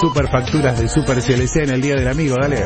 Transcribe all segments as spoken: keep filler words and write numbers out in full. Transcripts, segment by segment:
super facturas de Super C L C en el Día del Amigo, dale.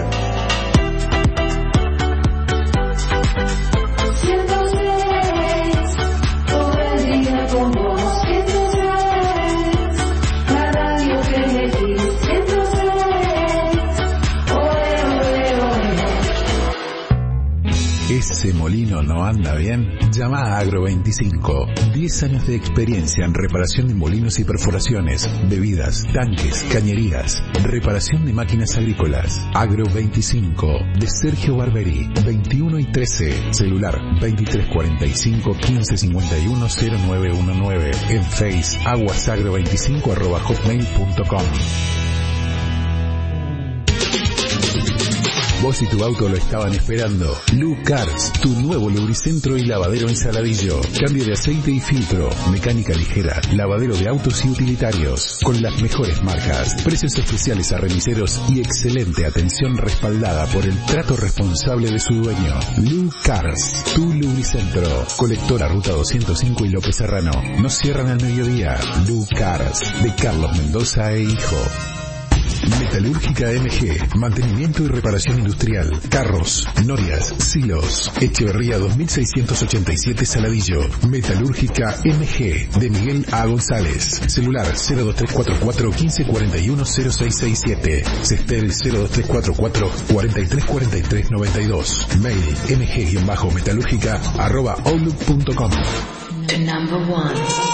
¿Ese molino no anda bien? Llama a Agro veinticinco. diez años de experiencia en reparación de molinos y perforaciones, bebidas, tanques, cañerías, reparación de máquinas agrícolas. Agro veinticinco, de Sergio Barberi, veintiuno y trece. Celular veintitrés cuarenta y cinco, quince cincuenta y uno, cero nueve uno nueve. En Face, aguasagro veinticinco arroba hotmail punto com. Vos y tu auto lo estaban esperando. Lu Cars, tu nuevo lubricentro y lavadero en Saladillo. Cambio de aceite y filtro, mecánica ligera, lavadero de autos y utilitarios. Con las mejores marcas, precios especiales a remiseros y excelente atención respaldada por el trato responsable de su dueño. Lu Cars, tu lubricentro. Colectora Ruta doscientos cinco y López Serrano. No cierran al mediodía. Lu Cars, de Carlos Mendoza e Hijo. Metalúrgica M G, mantenimiento y reparación industrial, carros, norias, silos, Echeverría dos mil seiscientos ochenta y siete Saladillo. Metalúrgica M G, de Miguel A. González. Celular cero dos tres cuatro cuatro, quince cuarenta y uno, cero seis seis siete. Cestel cero dos tres cuatro cuatro, cuarenta y tres cuarenta y tres noventa y dos. Mail mg-metalúrgica arroba outlook punto com. The number one.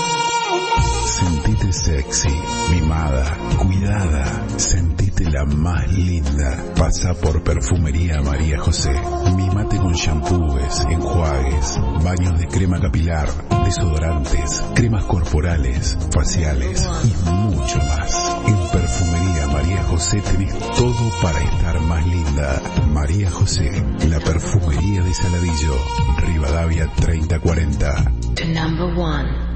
Sentite sexy, mimada, cuidada, sentite la más linda. Pasa por Perfumería María José. Mimate con shampoos, enjuagues, baños de crema capilar, desodorantes, cremas corporales, faciales y mucho más. En Perfumería María José tenés todo para estar más linda. María José, la perfumería de Saladillo, Rivadavia treinta cuarenta. The number one.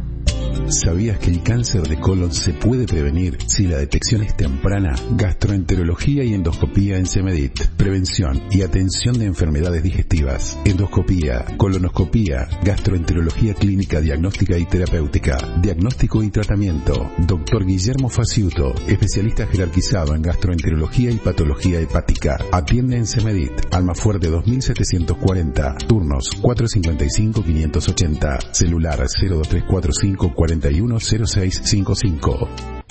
¿Sabías que el cáncer de colon se puede prevenir si la detección es temprana? Gastroenterología y endoscopía en Semedit. Prevención y atención de enfermedades digestivas. Endoscopía, colonoscopía, gastroenterología clínica, diagnóstica y terapéutica. Diagnóstico y tratamiento. Doctor Guillermo Faciuto, especialista jerarquizado en gastroenterología y patología hepática. Atiende en Semedit. Almafuerte dos mil setecientos cuarenta. Turnos cuatro cincuenta y cinco, quinientos ochenta. Celular cero dos tres cuatro cinco, cuarenta y uno, cero seis cinco cinco.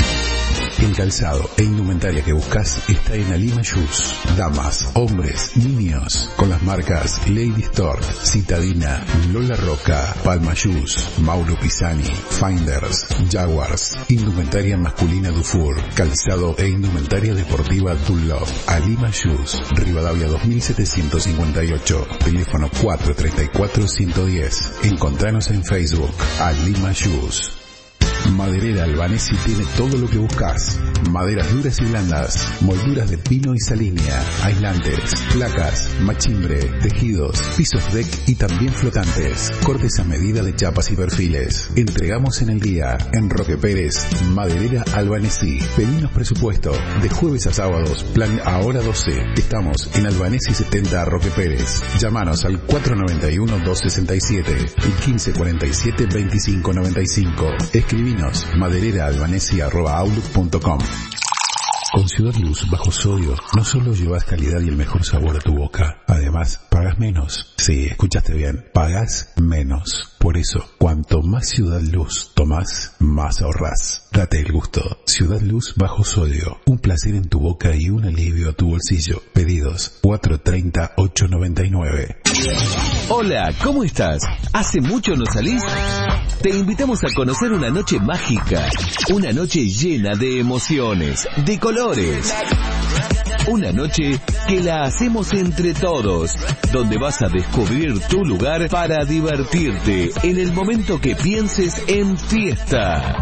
El calzado e indumentaria que buscas está en Alima Shoes. Damas, hombres, niños, con las marcas Lady Store, Citadina, Lola Roca, Palma Shoes, Mauro Pisani, Finders, Jaguars, indumentaria masculina Dufour, calzado e indumentaria deportiva Dunlop. Alima Shoes, Rivadavia dos mil setecientos cincuenta y ocho, teléfono cuatro tres cuatro, uno uno cero. Encontranos en Facebook, Alima Shoes. Maderera Albanesi tiene todo lo que buscas. Maderas duras y blandas, molduras de pino y salinia, aislantes, placas, machimbre, tejidos, pisos deck y también flotantes. Cortes a medida de chapas y perfiles. Entregamos en el día en Roque Pérez, Maderera Albanesi. Pedimos presupuesto de jueves a sábados, plan ahora doce. Estamos en Albanesi setenta Roque Pérez. Llámanos al cuatro nueve uno, dos seis siete y quince cuarenta y siete, veinticinco noventa y cinco. Escribinos maderera albanesi arroba outlook punto com. Con Ciudad Luz bajo sodio no solo llevas calidad y el mejor sabor a tu boca, además pagas menos. Sí, escuchaste bien, pagas menos. Por eso, cuanto más Ciudad Luz tomás, más ahorrás. Date el gusto. Ciudad Luz bajo sodio, un placer en tu boca y un alivio a tu bolsillo. Pedidos cuatro treinta, ocho noventa y nueve. Hola, ¿cómo estás? ¿Hace mucho no salís? Te invitamos a conocer una noche mágica, una noche llena de emociones, de colores. Una noche que la hacemos entre todos, donde vas a descubrir tu lugar para divertirte en el momento que pienses en fiesta.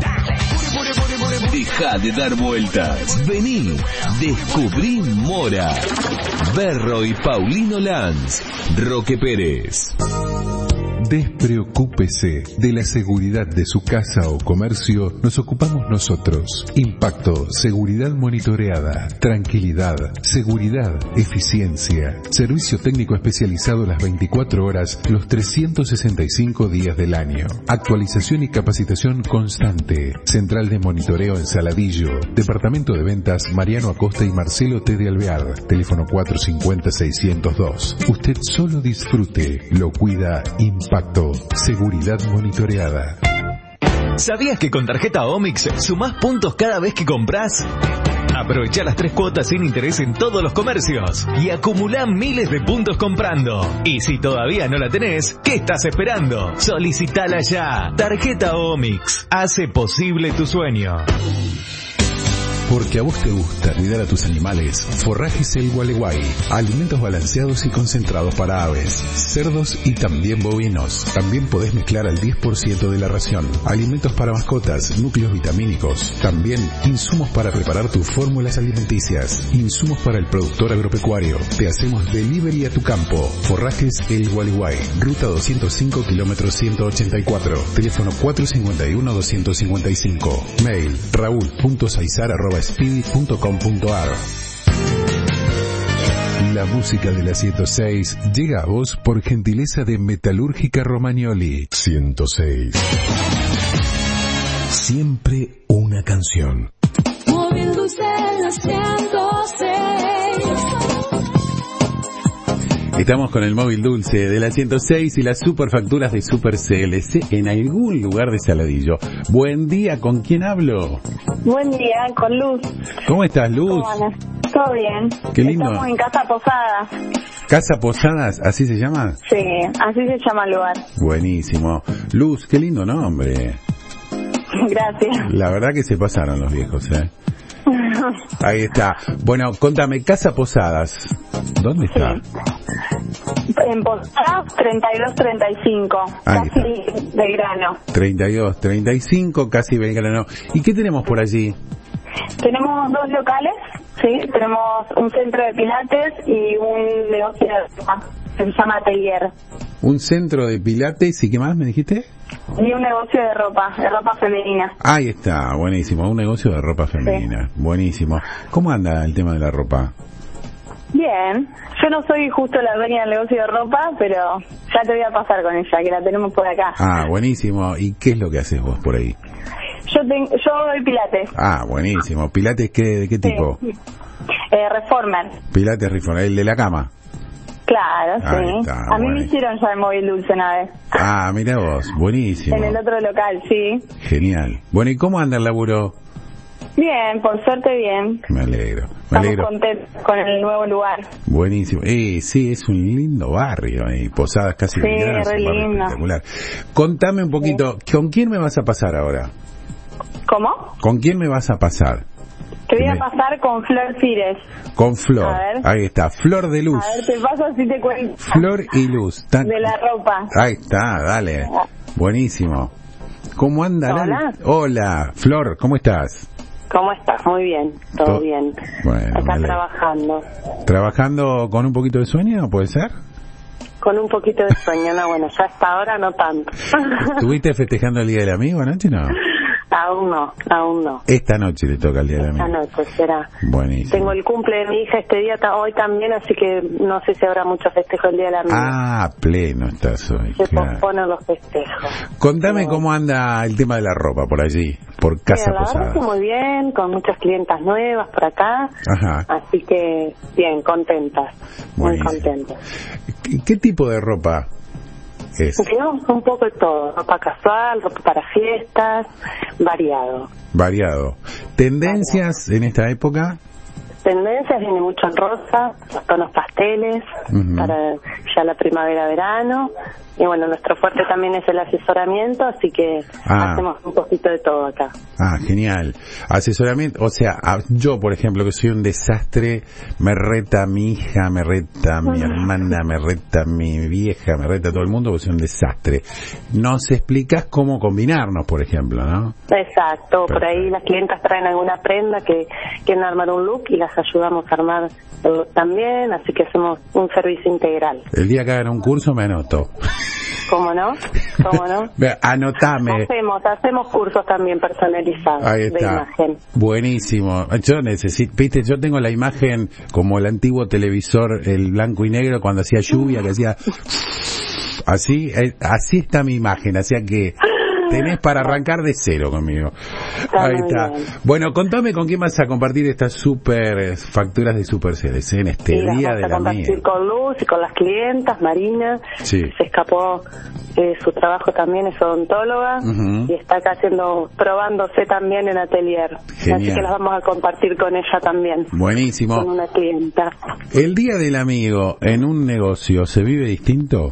Deja de dar vueltas. Vení, descubrí Mora. Berro y Paulino Lanz. Roque Pérez. Despreocúpese de la seguridad de su casa o comercio, nos ocupamos nosotros. Impacto, seguridad monitoreada, tranquilidad, seguridad, eficiencia. Servicio técnico especializado las veinticuatro horas, los trescientos sesenta y cinco días del año. Actualización y capacitación constante. Central de monitoreo en Saladillo. Departamento de Ventas Mariano Acosta y Marcelo T. de Alvear. Teléfono cuatro cinco cero, seis cero dos. Usted solo disfrute. Lo cuida Impacto. Seguridad monitoreada. ¿Sabías que con tarjeta Omix sumás puntos cada vez que compras? Aprovecha las tres cuotas sin interés en todos los comercios y acumulá miles de puntos comprando. Y si todavía no la tenés, ¿qué estás esperando? Solicitala ya. Tarjeta Omix hace posible tu sueño. Porque a vos te gusta cuidar a tus animales, Forrajes El Gualeguay. Alimentos balanceados y concentrados para aves, cerdos y también bovinos. También podés mezclar al diez por ciento de la ración. Alimentos para mascotas, núcleos vitamínicos. También insumos para preparar tus fórmulas alimenticias. Insumos para el productor agropecuario. Te hacemos delivery a tu campo. Forrajes El Gualeguay. Ruta doscientos cinco, kilómetro ciento ochenta y cuatro. Teléfono cuatro cinco uno, dos cinco cinco. Mail raúl punto saizar arroba speedy punto com punto ar. La música de la ciento seis llega a vos por gentileza de Metalúrgica Romagnoli. ciento seis. Siempre una canción. Móvil Dulce la ciento seis. Estamos con el móvil dulce de la ciento seis y las superfacturas de Super C L C en algún lugar de Saladillo. Buen día, ¿con quién hablo? Buen día, con Luz. ¿Cómo estás, Luz? ¿Cómo andas? Todo bien. Qué lindo. Estamos en Casa Posadas. ¿Casa Posadas? ¿Así se llama? Sí, así se llama el lugar. Buenísimo. Luz, qué lindo nombre. Gracias. La verdad que se pasaron los viejos, ¿eh? Ahí está. Bueno, contame, Casa Posadas, ¿dónde está? Sí. En Posadas treinta y dos treinta y cinco, Ahí casi está. Belgrano. treinta y dos treinta y cinco, casi Belgrano. ¿Y qué tenemos por allí? Tenemos dos locales, sí, tenemos un centro de pilates y un negocio de ropa, que se llama Atelier. Un centro de pilates, ¿y qué más me dijiste? Y un negocio de ropa, de ropa femenina. Ahí está, buenísimo, un negocio de ropa femenina, sí. Buenísimo. ¿Cómo anda el tema de la ropa? Bien, yo no soy justo la dueña del negocio de ropa, pero ya te voy a pasar con ella, que la tenemos por acá. Ah, buenísimo. ¿Y qué es lo que haces vos por ahí? Yo ten, yo doy pilates. Ah, buenísimo. ¿Pilates qué, de qué tipo? Sí. Eh, Reformer. Pilates Reformer, el de la cama. Claro, Ahí sí. está, a mí bueno. me hicieron ya el móvil dulce una vez. Ah, mira vos, buenísimo. En el otro local, sí. Genial. Bueno, ¿y cómo anda el laburo? Bien, por suerte bien. Me alegro, me Estamos alegro. contentos con el nuevo lugar. Buenísimo. Eh, sí, es un lindo barrio ahí, Posadas casi Sí, Belgrano, es un re barrio lindo. espectacular. Contame un poquito, ¿con quién me vas a pasar ahora? ¿Cómo? ¿Con quién me vas a pasar? Te voy a Me- pasar con Flor Cires. Con Flor. A ver. Ahí está, Flor de Luz. A ver, te paso así te cuento. Flor y Luz. Tan- De la ropa. Ahí está, dale. Buenísimo. ¿Cómo anda? la- Hola. Hola, Flor, ¿cómo estás? ¿Cómo estás? Muy bien, todo To- bien. Bueno, me Acá alegro. trabajando. ¿Trabajando con un poquito de sueño, puede ser? Con un poquito de sueño, no, bueno, ya hasta ahora no tanto. ¿Estuviste festejando el Día del Amigo anoche? No. Aún no, aún no. Esta noche le toca el Día del Esta Amigo. noche será. Buenísimo. Tengo el cumple de mi hija este día, ta- hoy también, así que no sé si habrá mucho festejo el día del amigo. Ah, pleno estás hoy. Se Claro. posponen los festejos. Contame No. cómo anda el tema de la ropa por allí, por Casa Bien, la verdad Posada. que muy bien, con muchas clientas nuevas por acá, Ajá. así que bien, contentas, muy Buenísimo. contentas. ¿Qué, qué tipo de ropa es? Tenemos un poco de todo, ropa casual, ropa para fiestas, variado. Variado. ¿Tendencias en esta época? Tendencias viene mucho en rosa, los tonos pasteles, Ujú. para ya la primavera-verano. Y bueno, nuestro fuerte también es el asesoramiento, así que Ah. hacemos un poquito de todo acá. Ah, genial. Asesoramiento, o sea, a- yo, por ejemplo, que soy un desastre, me reta mi hija, me reta mi hermana, me reta mi vieja, me reta todo el mundo, porque soy un desastre. Nos explicás cómo combinarnos, por ejemplo, ¿no? Exacto, por ahí Perfecto. las clientas traen alguna prenda que quieren armar un look y las ayudamos a armar el look también, así que hacemos un servicio integral. El día que hagan un curso me anoto. ¿Cómo no? ¿Cómo no? Anotame. Hacemos, hacemos cursos también personalizados. Ahí está. De imagen. Buenísimo. Yo necesito, viste, yo tengo la imagen como el antiguo televisor, el blanco y negro, cuando hacía lluvia, que hacía así, así está mi imagen, así que tenés para arrancar de cero conmigo. Está Ahí está. Bien. Bueno, contame con quién vas a compartir estas super facturas de Superceles en este sí, día las de vamos a la compartir amiga. con Luz y con las clientas, Marina. Sí. Se escapó eh, su trabajo también, es odontóloga. Uh-huh. Y está acá haciendo, probándose también en atelier. Genial. Así que las vamos a compartir con ella también. Buenísimo. Con una clienta. El día del amigo en un negocio, ¿se vive distinto?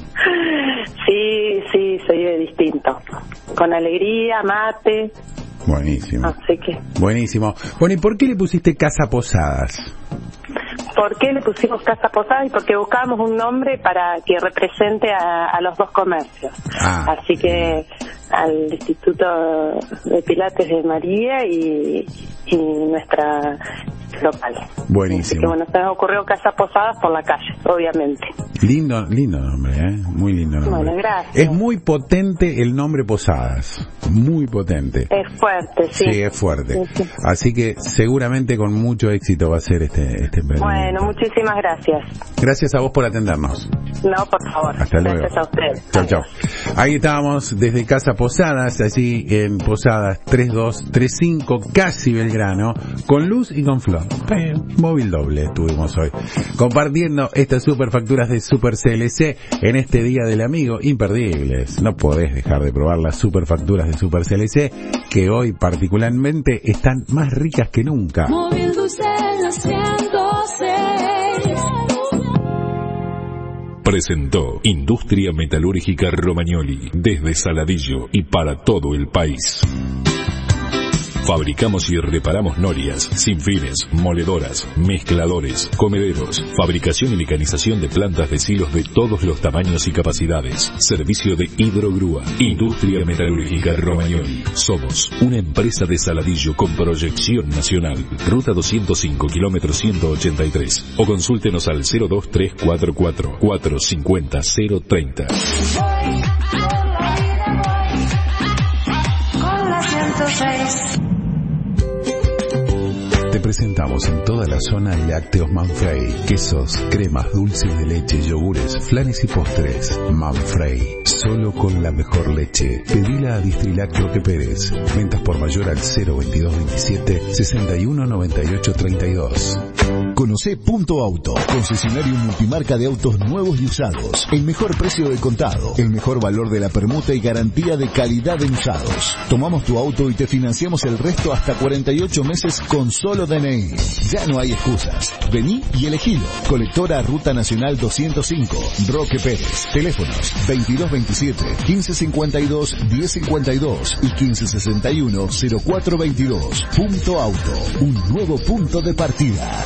Sí, sí, se vive distinto. Con alegría, mate. Buenísimo. Así que... Buenísimo. Bueno, ¿y por qué le pusiste Casa Posadas? ¿Por qué le pusimos Casa Posada? Y porque buscábamos un nombre para que represente a, a los dos comercios. Ah. Así que al Instituto de Pilates de María y, y nuestra local. Buenísimo. Así que bueno, se nos ocurrió Casa Posadas por la calle, obviamente. Lindo, lindo nombre, ¿eh? Muy lindo nombre. Bueno, gracias. Es muy potente el nombre Posadas. Muy potente. Es fuerte, sí. Sí, es fuerte. Sí, sí. Así que seguramente con mucho éxito va a ser este, este emprendimiento. Bueno, muchísimas gracias. Gracias a vos por atendernos. No, por favor. Hasta luego. Gracias a ustedes. Chau, chau. Ahí estábamos desde Casa Posadas, allí en Posadas tres dos tres cinco, casi Belgrano, con Luz y con Flor. Eh, móvil doble estuvimos hoy, compartiendo estas super facturas de Super C L C en este Día del Amigo, imperdibles. No podés dejar de probar las super facturas de Super C L C, que hoy particularmente están más ricas que nunca. Móvil Dulce ciento seis. Presentó Industria Metalúrgica Romagnoli, desde Saladillo y para todo el país. Fabricamos y reparamos norias, sinfines, moledoras, mezcladores, comederos, fabricación y mecanización de plantas de silos de todos los tamaños y capacidades. Servicio de hidrogrúa. Industria Metalúrgica Romagnoli. Somos una empresa de Saladillo con proyección nacional. Ruta doscientos cinco, kilómetro ciento ochenta y tres. O consúltenos al cero dos tres cuatro cuatro, cuatro cinco cero, cero treinta. Con la ciento seis. Te presentamos en toda la zona lácteos Manfrey, quesos, cremas, dulces de leche, yogures, flanes y postres. Manfrey, solo con la mejor leche. Pedila a Distrilac Roque Pérez. Ventas por mayor al cero veintidós veintisiete, sesenta y uno noventa y ocho treinta y dos. Conocé Punto Auto, concesionario multimarca de autos nuevos y usados. El mejor precio de contado, el mejor valor de la permuta y garantía de calidad en usados. Tomamos tu auto y te financiamos el resto hasta cuarenta y ocho meses con solo D N I. Ya no hay excusas. Vení y elegilo. Colectora Ruta Nacional doscientos cinco, Roque Pérez. Teléfonos veintidós veintisiete, quince cincuenta y dos, diez cincuenta y dos y quince sesenta y uno, cero cuatro veintidós. Punto Auto, un nuevo punto de partida.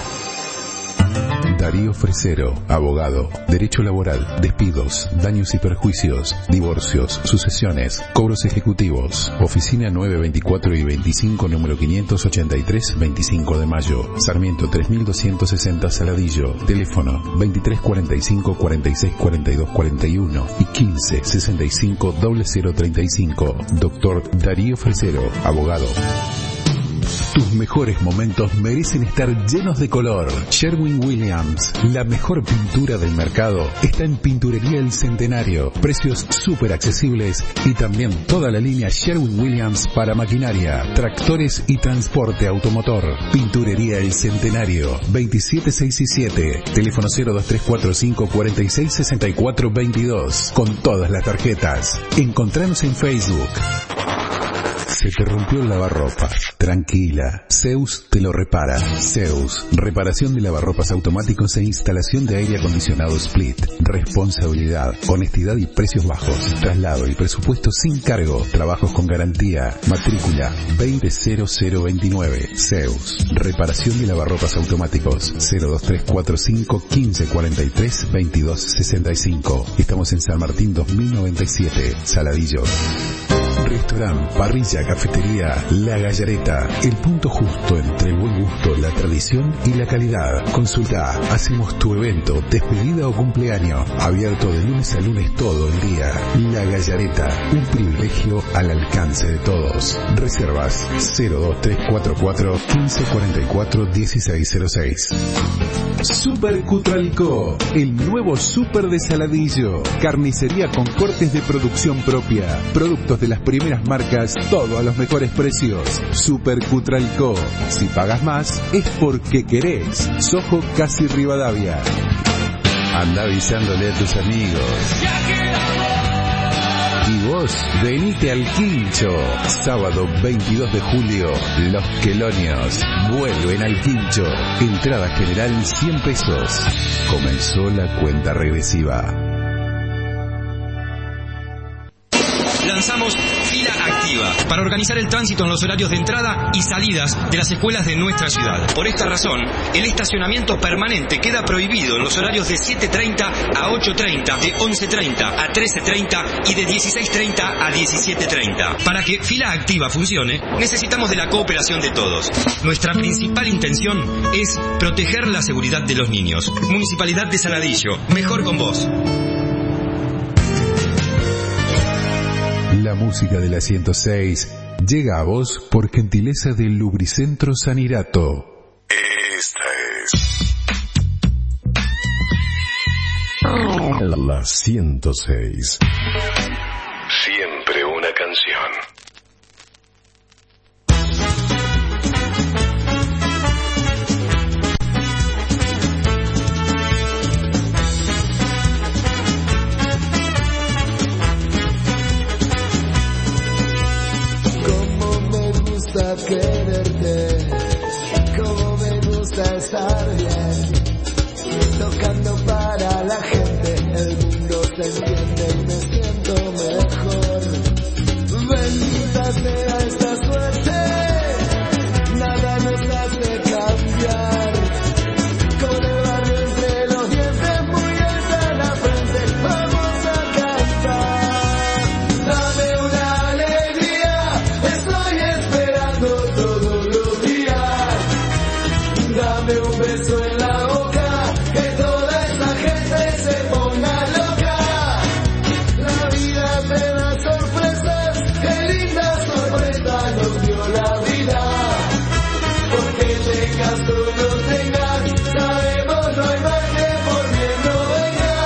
Darío Fresero, abogado, derecho laboral, despidos, daños y perjuicios, divorcios, sucesiones, cobros ejecutivos. Oficina nueve veinticuatro y veinticinco, número quinientos ochenta y tres, veinticinco de mayo. Sarmiento tres mil doscientos sesenta, Saladillo. Teléfono veintitrés cuarenta y cinco, cuarenta y seis cuarenta y dos cuarenta y uno y quince sesenta y cinco, cero cero treinta y cinco. Doctor Darío Fresero, abogado. Tus mejores momentos merecen estar llenos de color. Sherwin-Williams, la mejor pintura del mercado, está en Pinturería El Centenario. Precios súper accesibles y también toda la línea Sherwin-Williams para maquinaria, tractores y transporte automotor. Pinturería El Centenario, veintisiete seis y siete. Teléfono cero dos tres cuatro cinco, cuarenta y seis sesenta y cuatro veintidós. Con todas las tarjetas. Encontranos en Facebook. Se te rompió el lavarropas. Tranquila. Zeus te lo repara. Zeus. Reparación de lavarropas automáticos e instalación de aire acondicionado Split. Responsabilidad, honestidad y precios bajos. Traslado y presupuesto sin cargo. Trabajos con garantía. Matrícula veinte cero cero veintinueve. Zeus. Reparación de lavarropas automáticos. cero dos tres cuatro cinco, quince cuarenta y tres, veintidós sesenta y cinco. Estamos en San Martín dos mil noventa y siete. Saladillo. Restaurante, parrilla, cafetería, La Gallareta. El punto justo entre el buen gusto, la tradición y la calidad. Consulta, hacemos tu evento, despedida o cumpleaños. Abierto de lunes a lunes todo el día. La Gallareta, un privilegio al alcance de todos. Reservas cero dos tres cuatro cuatro, quince cuarenta y cuatro, dieciséis cero seis. Super Cutralcó, el nuevo super de Saladillo. Carnicería con cortes de producción propia. Productos de las primeras marcas, todo a los mejores precios. Super Cutralcó. Si pagas más, es porque querés. Sojo Casi Rivadavia. Anda avisándole a tus amigos. Y vos, venite al Quincho. Sábado veintidós de julio, Los Quelonios vuelven al Quincho. Entrada general cien pesos. Comenzó la cuenta regresiva. Lanzamos Fila Activa para organizar el tránsito en los horarios de entrada y salidas de las escuelas de nuestra ciudad. Por esta razón, el estacionamiento permanente queda prohibido en los horarios de siete treinta a ocho treinta, de once treinta a trece treinta y de dieciséis treinta a diecisiete treinta. Para que Fila Activa funcione, necesitamos de la cooperación de todos. Nuestra principal intención es proteger la seguridad de los niños. Municipalidad de Saladillo, mejor con vos. La música de la ciento seis llega a vos por gentileza del Lubricentro Sanirato. Esta es la ciento seis. Siempre una canción. Quererte, como me gusta estar bien, tocando para la gente, el mundo se entiende y me siento mejor. Bendita sea esta suerte, nada nos hace cambiar. Con el barrio entre los dientes, muy alta la frente, vamos a cantar. Dame una alegría, estoy esperando todos los días. Dame un beso en la boca, que toda esa gente se ponga loca. La vida me da sorpresas, qué linda sorpresa nos dio la vida. Porque tengas tú no tengas, sabemos no hay mal que por bien no venga.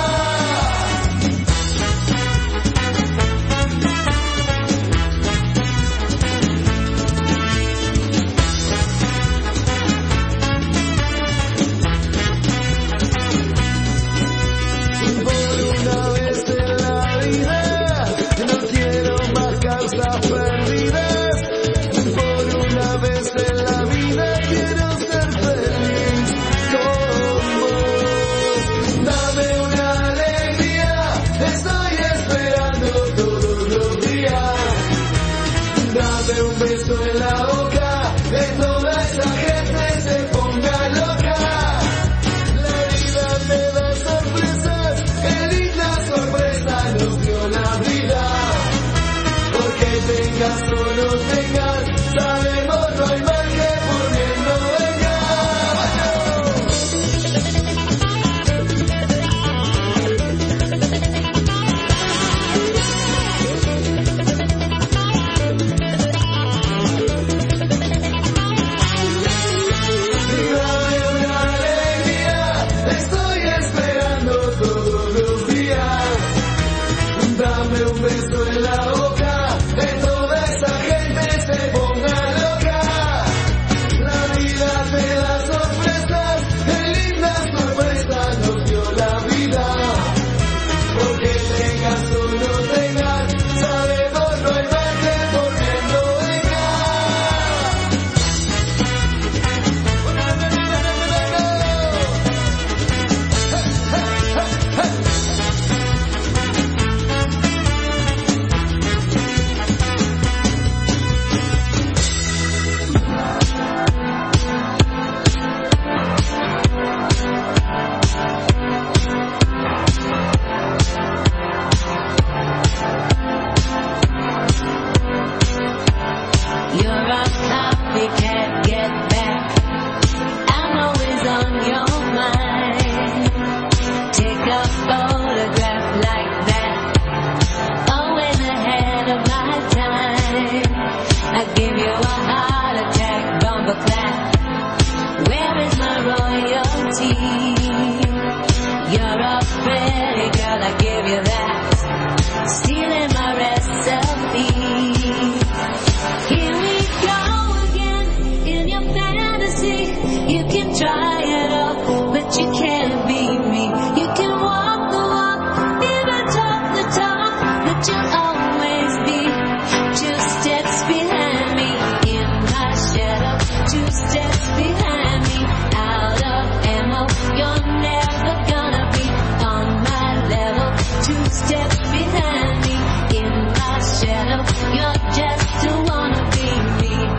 I give you that, stealing my recipe. Here we go again, in your fantasy. You can try it all, but you can't beat me. You can walk the walk, even talk the talk, but you'll always be two steps behind me. In my shadow, two steps behind me. Out of ammo, you're never gonna be on my level. Two steps behind me. In my shadow, you're just a wannabe me.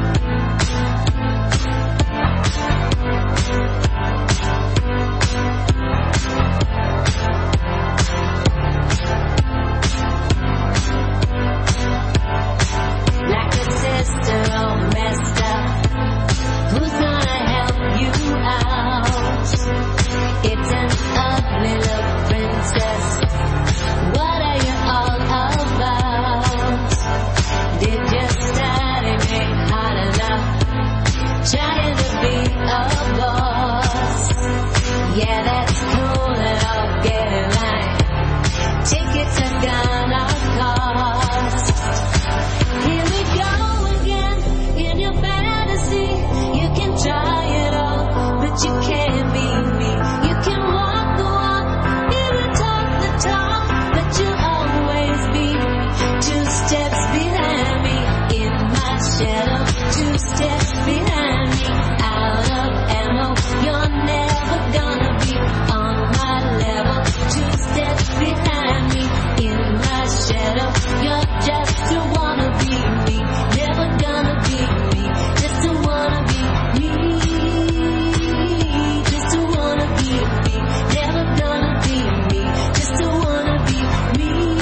Like a sister all messed up, who's gonna help you out? It's an ugly love princess. What are you all about? Did you study me hard enough? Trying to be a boss. Yeah, that's cool and I'll get in line. Tickets are gonna cost. Here we go again, in your fantasy. You can try it all, but you can't beat me. You can walk the walk, even talk the talk, but you'll always be two steps behind me. In my shadow, two steps behind me. Out of ammo, you're never gonna be on my level. Two steps behind me. In my shadow, you're just a wannabe me. Never gonna be me. Just a wannabe me. Just a wannabe me. Never gonna be me. Just a wannabe me.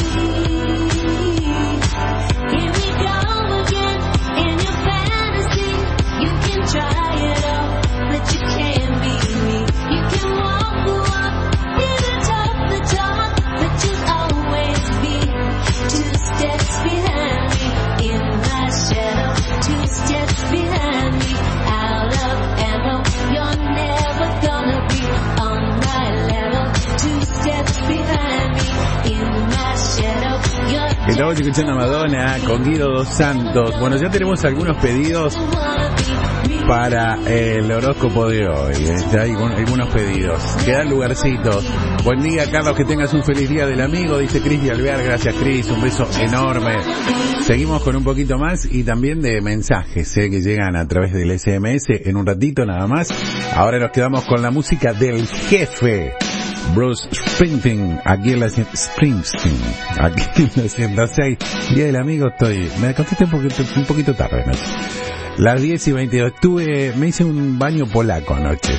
Here we go again, in your fantasy. You can try it all, but you can't beat me. You can walk the walk, even talk the talk, but you'll always be two steps behind me. In my shadow, two steps behind me. Out of ammo, you're never gonna be on my level. Two steps behind me. In my shadow, you're Estamos escuchando a Madonna con Guido Dos Santos. Bueno, ya tenemos algunos pedidos para el horóscopo de hoy, ¿eh? Ya hay algunos pedidos. Quedan lugarcitos. Buen día, Carlos, que tengas un feliz día del amigo, dice Cris de Alvear. Gracias, Cris, un beso enorme. Seguimos con un poquito más y también de mensajes, ¿eh? Que llegan a través del S M S en un ratito nada más. Ahora nos quedamos con la música del jefe Bruce Springsteen, aquí en la Springsteen, aquí en la ciento seis. Día del amigo, estoy, me acosté un poquito, un poquito tarde, ¿no? Las diez y veintidós, estuve, me hice un baño polaco anoche.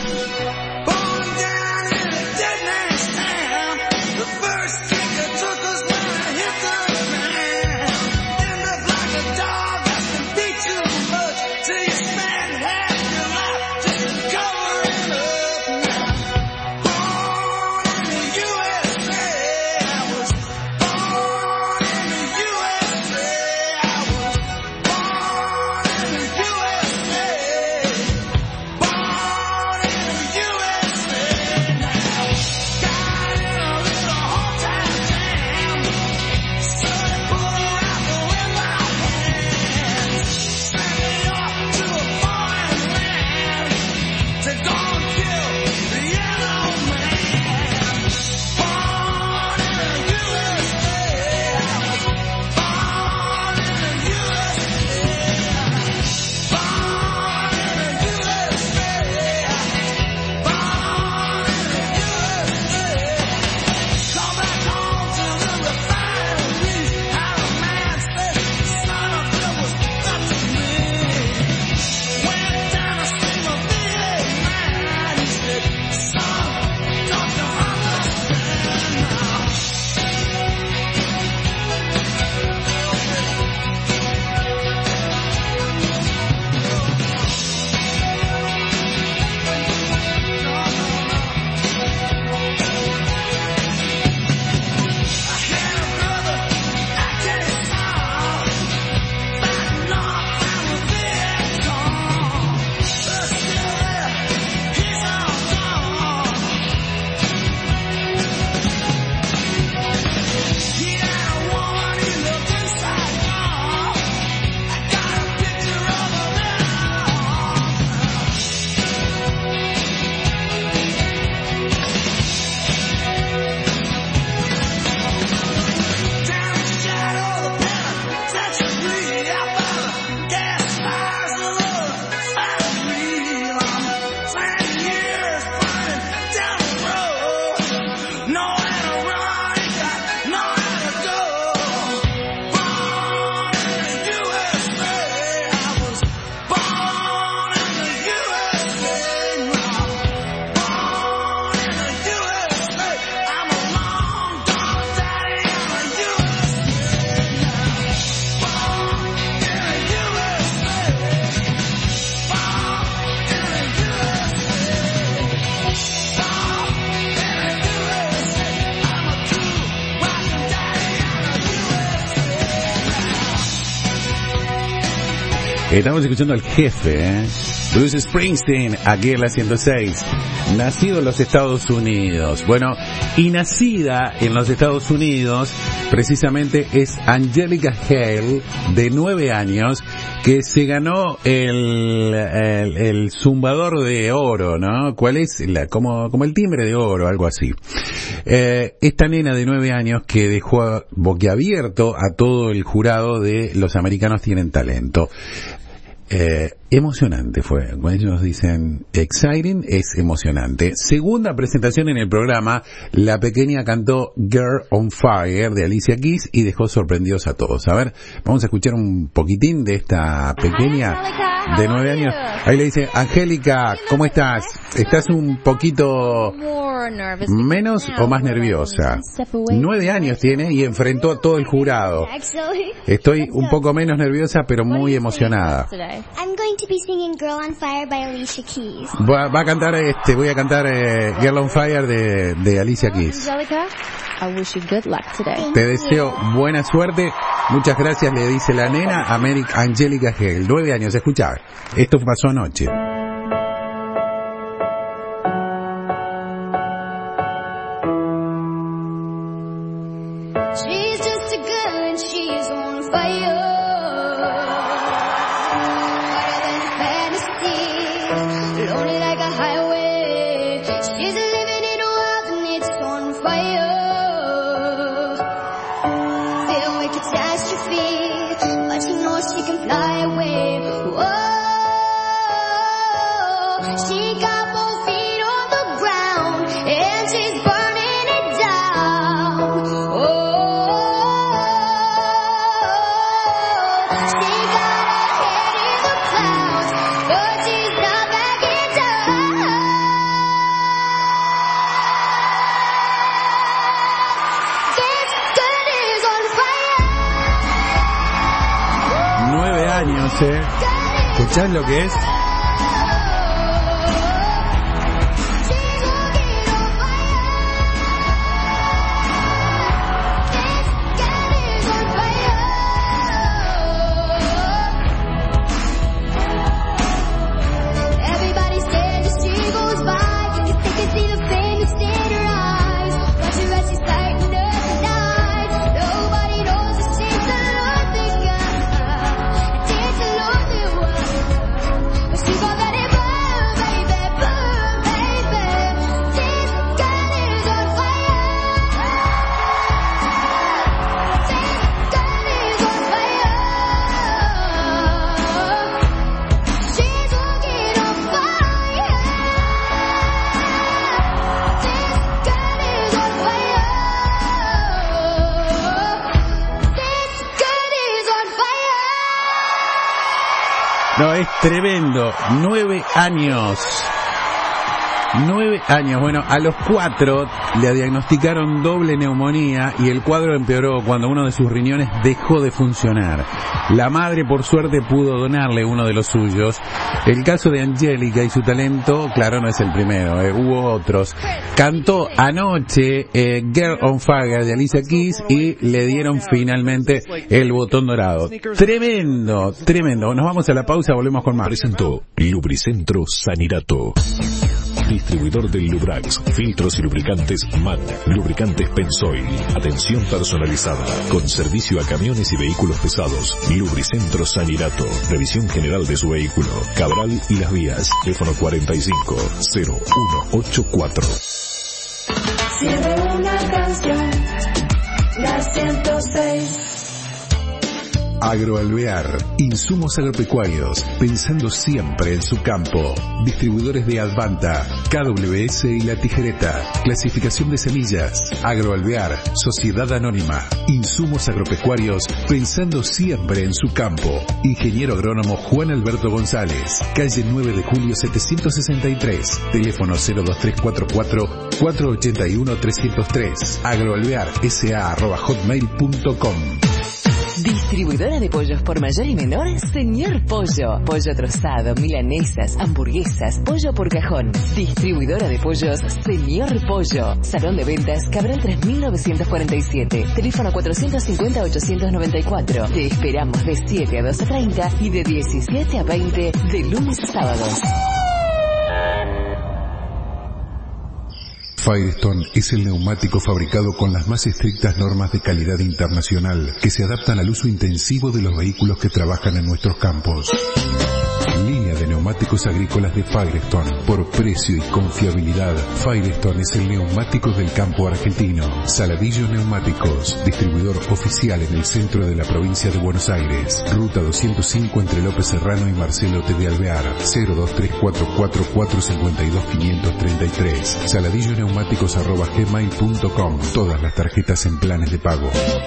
You Estamos escuchando al jefe, ¿eh? Bruce Springsteen, aquí en la ciento seis. Nacido en los Estados Unidos. Bueno, y nacida en los Estados Unidos, precisamente es Angelica Hale, de nueve años, que se ganó el, el, el zumbador de oro, ¿no? ¿Cuál es? La, como, como el timbre de oro, algo así. Eh, esta nena de nueve años que dejó boquiabierto a todo el jurado de Los Americanos Tienen Talento. Eh, emocionante fue, cuando ellos dicen exciting, es emocionante. Segunda presentación en el programa, la pequeña cantó Girl on Fire de Alicia Keys y dejó sorprendidos a todos. A ver, vamos a escuchar un poquitín de esta pequeña de nueve años. Ahí le dice, Angélica, ¿cómo estás? ¿Estás un poquito menos o más nerviosa? Nueve años tiene y enfrentó a todo el jurado. Estoy un poco menos nerviosa, pero muy emocionada. I'm going to be singing Girl on Fire by Alicia Keys. Va, va a cantar este, voy a cantar eh, Girl on Fire de, de Alicia Keys. Angelica, I wish you good luck today. Te deseo buena suerte. Muchas gracias, le dice la nena América Angelica Hale. Nueve años, escuchá. Esto pasó anoche. She's just a girl and she's on fire. Lonely like a highway. She's living in a world and it's on fire. Filled with catastrophe, but she knows she can fly away. Whoa. She got both feet on the ground and she's burning it down. Oh. She got her head in the clouds, but she's not backing down. This girl is on fire. Nueve años, eh. ¿Escuchás lo que es? No, es tremendo. Nueve años. Nueve años. Bueno, a los cuatro le diagnosticaron doble neumonía y el cuadro empeoró cuando uno de sus riñones dejó de funcionar. La madre, por suerte, pudo donarle uno de los suyos. El caso de Angélica y su talento, claro, no es el primero, eh, hubo otros. Cantó anoche eh, Girl on Fire de Alicia Keys y le dieron finalmente el botón dorado. Tremendo, tremendo. Nos vamos a la pausa, volvemos con más. Presentó Lubricentro Sanirato. Distribuidor del Lubrax, filtros y lubricantes M A T, lubricantes Pensoil, atención personalizada, con servicio a camiones y vehículos pesados. Lubricentro Sanirato, revisión general de su vehículo. Cabral y Las Vías, teléfono cuarenta y cinco, cero uno ochenta y cuatro. Sirve una canción, la ciento seis. Agroalvear, insumos agropecuarios, pensando siempre en su campo. Distribuidores de Advanta, K W S y La Tijereta. Clasificación de semillas. Agroalvear, Sociedad Anónima. Insumos agropecuarios, pensando siempre en su campo. Ingeniero agrónomo Juan Alberto González. Calle nueve de julio setecientos sesenta y tres. Teléfono cero dos tres cuatro cuatro, cuatro ocho uno, tres cero tres. Agroalvear, sa arroba hotmail punto com. Distribuidora de pollos por mayor y menor, Señor Pollo. Pollo trozado, milanesas, hamburguesas, pollo por cajón. Distribuidora de pollos, Señor Pollo. Salón de ventas, Cabral tres mil novecientos cuarenta y siete. Teléfono cuatrocientos cincuenta, ochocientos noventa y cuatro. Te esperamos de siete a doce treinta y de diecisiete a veinte de lunes a sábados. Firestone es el neumático fabricado con las más estrictas normas de calidad internacional que se adaptan al uso intensivo de los vehículos que trabajan en nuestros campos. Línea de neumáticos agrícolas de Firestone. Por precio y confiabilidad, Firestone es el neumático del campo argentino. Saladillo Neumáticos, distribuidor oficial en el centro de la provincia de Buenos Aires. Ruta doscientos cinco entre López Serrano y Marcelo T. de Alvear. cero dos tres cuatro cuatro cuatro cinco dos cinco tres tres. Saladillo Neumáticos arroba gmail punto com. Todas las tarjetas en planes de pago.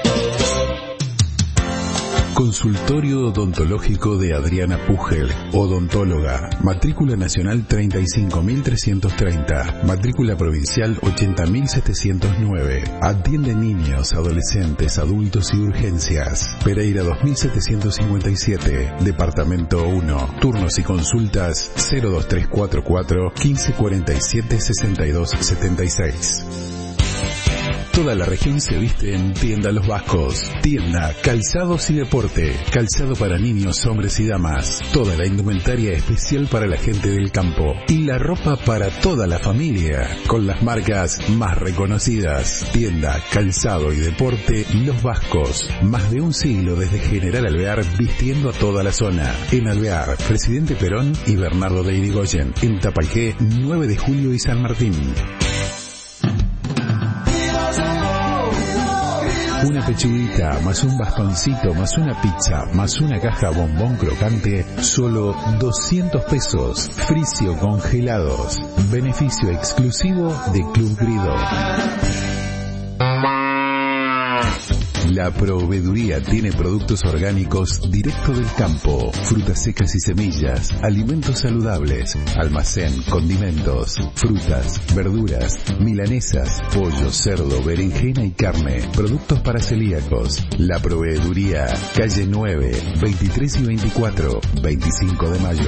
Consultorio odontológico de Adriana Pugel, odontóloga, matrícula nacional treinta y cinco mil trescientos treinta, matrícula provincial ochenta mil setecientos nueve, atiende niños, adolescentes, adultos y urgencias, Pereira dos mil setecientos cincuenta y siete, departamento uno, turnos y consultas cero dos tres cuatro cuatro, quince cuarenta y siete, sesenta y dos setenta y seis. Toda la región se viste en Tienda Los Vascos. Tienda, calzados y deporte. Calzado para niños, hombres y damas. Toda la indumentaria especial para la gente del campo. Y la ropa para toda la familia. Con las marcas más reconocidas. Tienda, calzado y deporte Los Vascos. Más de un siglo desde General Alvear vistiendo a toda la zona. En Alvear, Presidente Perón y Bernardo de Irigoyen. En Tapalqué, nueve de julio y San Martín. Una pechuguita, más un bastoncito, más una pizza, más una caja bombón crocante, solo doscientos pesos. Fricio congelados. Beneficio exclusivo de Club Grido. La proveeduría tiene productos orgánicos directo del campo, frutas secas y semillas, alimentos saludables, almacén, condimentos, frutas, verduras, milanesas, pollo, cerdo, berenjena y carne, productos para celíacos. La proveeduría, calle nueve, veintitrés y veinticuatro, veinticinco de mayo.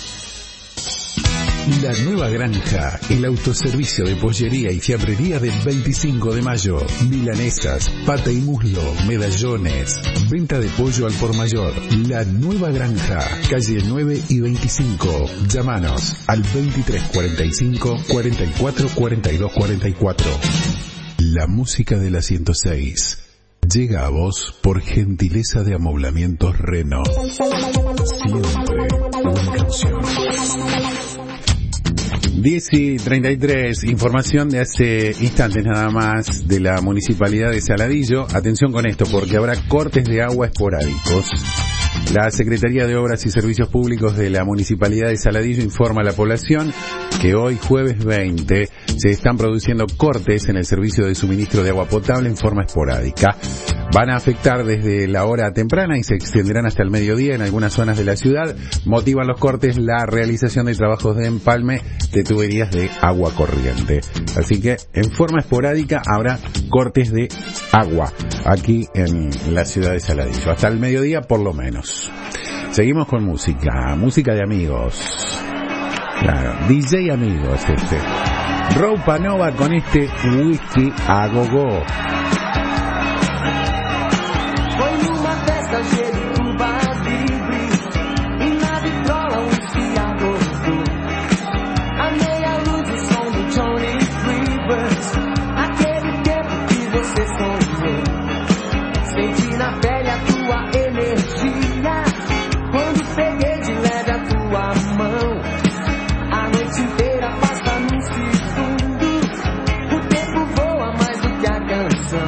La Nueva Granja, el autoservicio de pollería y fiambrería del veinticinco de mayo. Milanesas, pata y muslo, medallones, venta de pollo al por mayor. La Nueva Granja, calle nueve y veinticinco. Llámanos al veintitrés cuarenta y cinco, cuarenta y cuatro, cuarenta y dos cuarenta y cuatro. La música de la ciento seis llega a vos por gentileza de Amoblamientos Reno. Siempre una canción. diez y treinta y tres, información de hace instantes nada más de la Municipalidad de Saladillo. Atención con esto porque habrá cortes de agua esporádicos. La Secretaría de Obras y Servicios Públicos de la Municipalidad de Saladillo informa a la población que hoy, jueves veinte, se están produciendo cortes en el servicio de suministro de agua potable en forma esporádica. Van a afectar desde la hora temprana y se extenderán hasta el mediodía en algunas zonas de la ciudad. Motivan los cortes la realización de trabajos de empalme de tuberías de agua corriente. Así que en forma esporádica habrá cortes de agua aquí en la ciudad de Saladillo. Hasta el mediodía por lo menos. Seguimos con música, música de amigos. Claro, D J amigos este. Roupa Nova con este whisky a gogo. Foi numa festa cheia de tubas livre e na vitrola um whisky a gogo. A meia luz e som do Johnny Rivers, aquele tempo que você sonhou. Senti na pele a tua energia quando peguei de leve a tua mão. A noite inteira passa num segundo, o tempo voa mais do que a canção.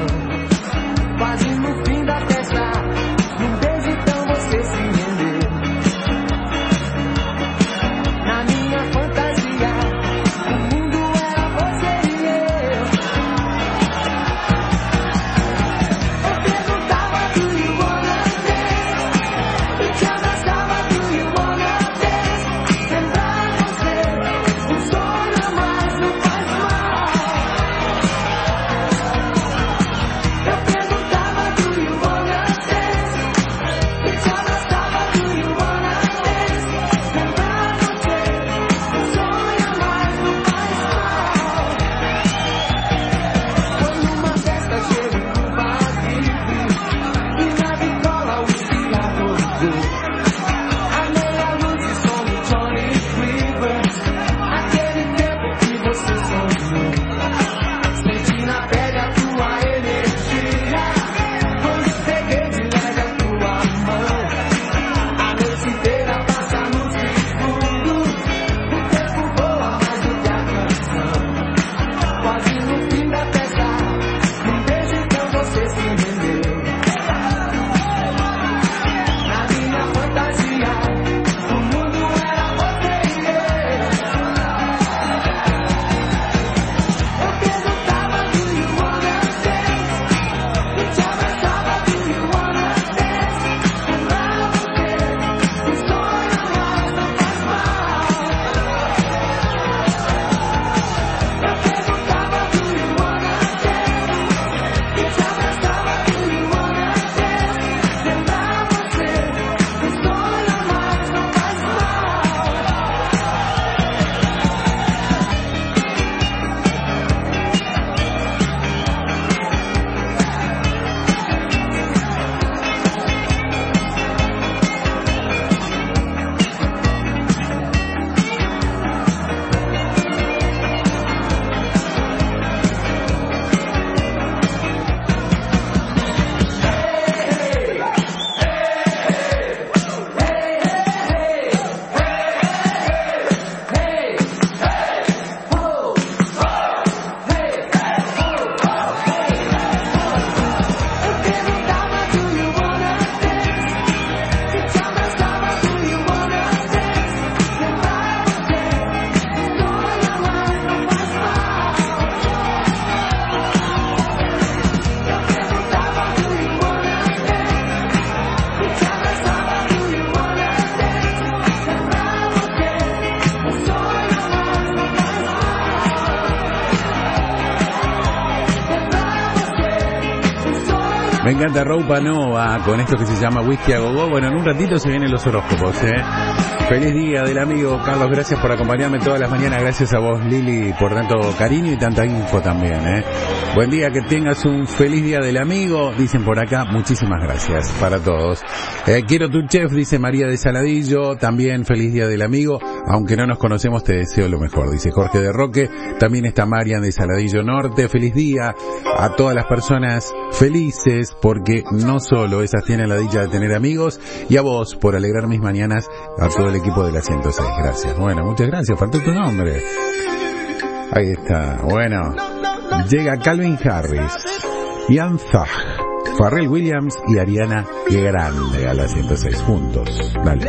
Me encanta Roupa Nova con esto que se llama Whisky a Gogo. Bueno, en un ratito se vienen los horóscopos, ¿eh? Feliz día del amigo Carlos, gracias por acompañarme todas las mañanas, gracias a vos Lili por tanto cariño y tanta info también, ¿eh? Buen día, que tengas un feliz día del amigo, dicen por acá, muchísimas gracias para todos. Eh, quiero tu chef, dice María de Saladillo, también feliz día del amigo, aunque no nos conocemos te deseo lo mejor, dice Jorge de Roque, también está Marian de Saladillo Norte, feliz día a todas las personas felices, porque no solo esas tienen la dicha de tener amigos, y a vos por alegrar mis mañanas, a todo el equipo de la ciento seis, gracias. Bueno, muchas gracias, faltó tu nombre. Ahí está, bueno. Llega Calvin Harris, Ian Zach, Pharrell Williams y Ariana Grande a la ciento seis juntos. Dale.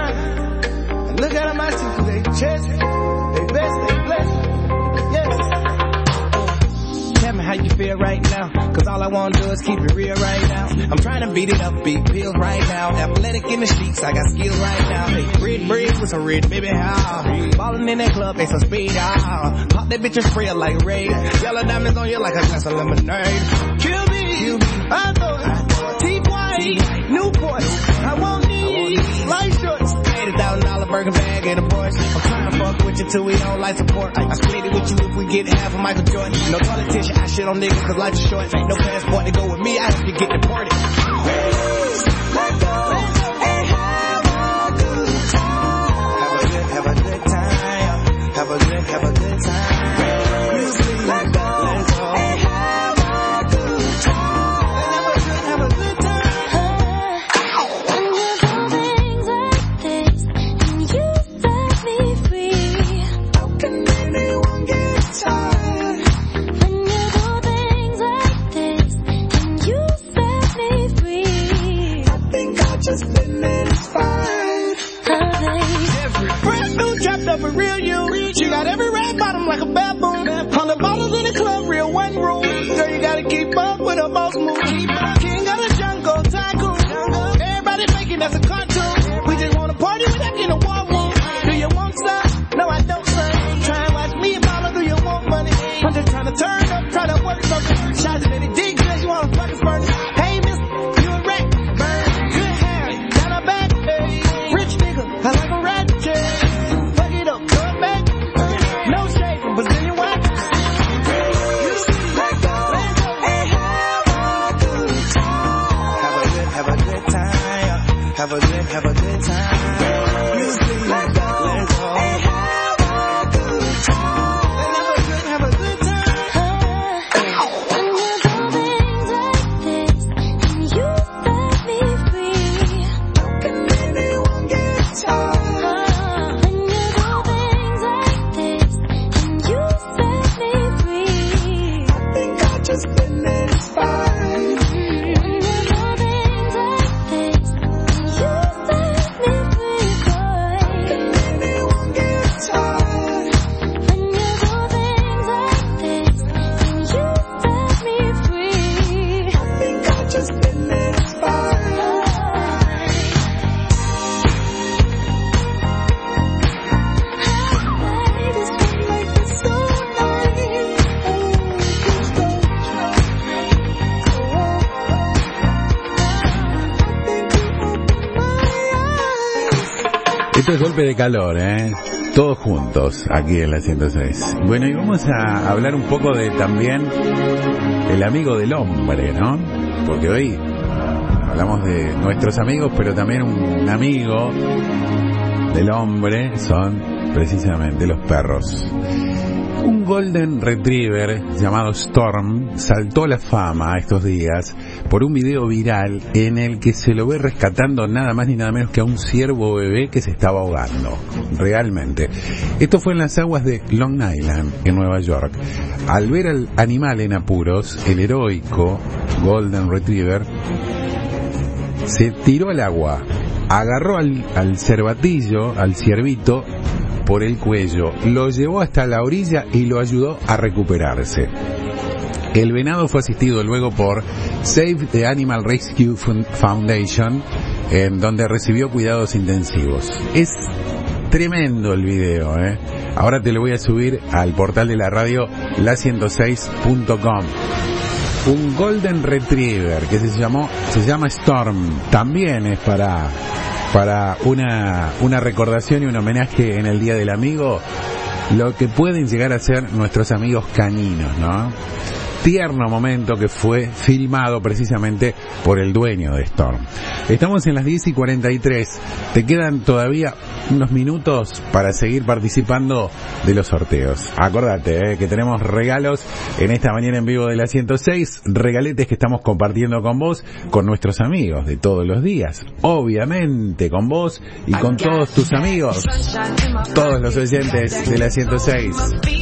Tell me how you feel right now, cause all I wanna do is keep it real right now. I'm trying to beat it up, beat pills right now. Athletic in the streets, I got skills right now. Hey, red bread with some red, baby, how? Ballin' in that club, they some speed, ah. Pop that bitch and spray it like raid. Yellow diamonds on you like a glass of lemonade. Kill me, Kill me. I thought it. T-White, Newport, I won't need light shorts. eighty thousand dollar burger bag and a Porsche. I'm trying to fuck with you till we don't like support. I split it with you if we get half of Michael Jordan. No politician, I shit on niggas cause life is short. Ain't no passport to go with me, I have to get deported. Let go and have a good time. Have a good, have a good time. Have a good, have a good time. Let go and have a good time. Have a good, have a good time. When you do things like this and you set me free, how can anyone get tired? When you do things like this and you set me free, I think I've just been inspired. Every brand new dropped up a real you. She got every red bottom like a baboon. Hundred bottles in the club, real one room. Girl, you gotta keep up with her boss move. King of the jungle, tycoon. Everybody faking that's a cartoon. We just wanna party without getting a war room. Do you want some? No, I don't, son. Try and watch me and mama, do you want money? I'm just trying to turn up, try to work something. Shots in the dick, cause you wanna fucking furnace. Hey, miss, you a rat, burn. Good hair, got a back, hey. Rich nigga, I like a rat, yeah. Fuck it up, throw it back. No shade from Brazilian wax. Let go and have a good time. Have a good, have a good time. Have a good, have a good time. Music, let go, let go and have a good time. Have a good, have a good time. When you do things like this and you set me free, how can anyone get tired? When you do things like this and you set me free, I think I've just been inspired. When you do things like this and you set me free, boy, how can anyone get tired? When you do things like this and you set me free, I think I've just been inspired. Esto es golpe de calor, ¿eh? Todos juntos, aquí en la ciento seis. Bueno, y vamos a hablar un poco de también el amigo del hombre, ¿no? Porque hoy hablamos de nuestros amigos, pero también un amigo del hombre son precisamente los perros. Un Golden Retriever llamado Storm saltó a la fama estos días por un video viral en el que se lo ve rescatando nada más ni nada menos que a un ciervo bebé que se estaba ahogando. Realmente. Esto fue en las aguas de Long Island, en Nueva York. Al ver al animal en apuros, el heroico Golden Retriever se tiró al agua, agarró al, al cervatillo, al ciervito, por el cuello, lo llevó hasta la orilla y lo ayudó a recuperarse. El venado fue asistido luego por Save the Animal Rescue Foundation, en donde recibió cuidados intensivos. Es tremendo el video, ¿eh? Ahora te lo voy a subir al portal de la radio la ciento seis punto com. un Golden Retriever que se llamó, se llama Storm. También es para, para una, una recordación y un homenaje en el Día del Amigo, lo que pueden llegar a ser nuestros amigos caninos, ¿no? Tierno momento que fue filmado precisamente por el dueño de Storm. Estamos en las diez y cuarenta y tres. Te quedan todavía unos minutos para seguir participando de los sorteos. Acordate eh, que tenemos regalos en esta mañana en vivo de la ciento seis. Regaletes que estamos compartiendo con vos, con nuestros amigos de todos los días. Obviamente con vos y con todos tus amigos, todos los oyentes de la ciento seis.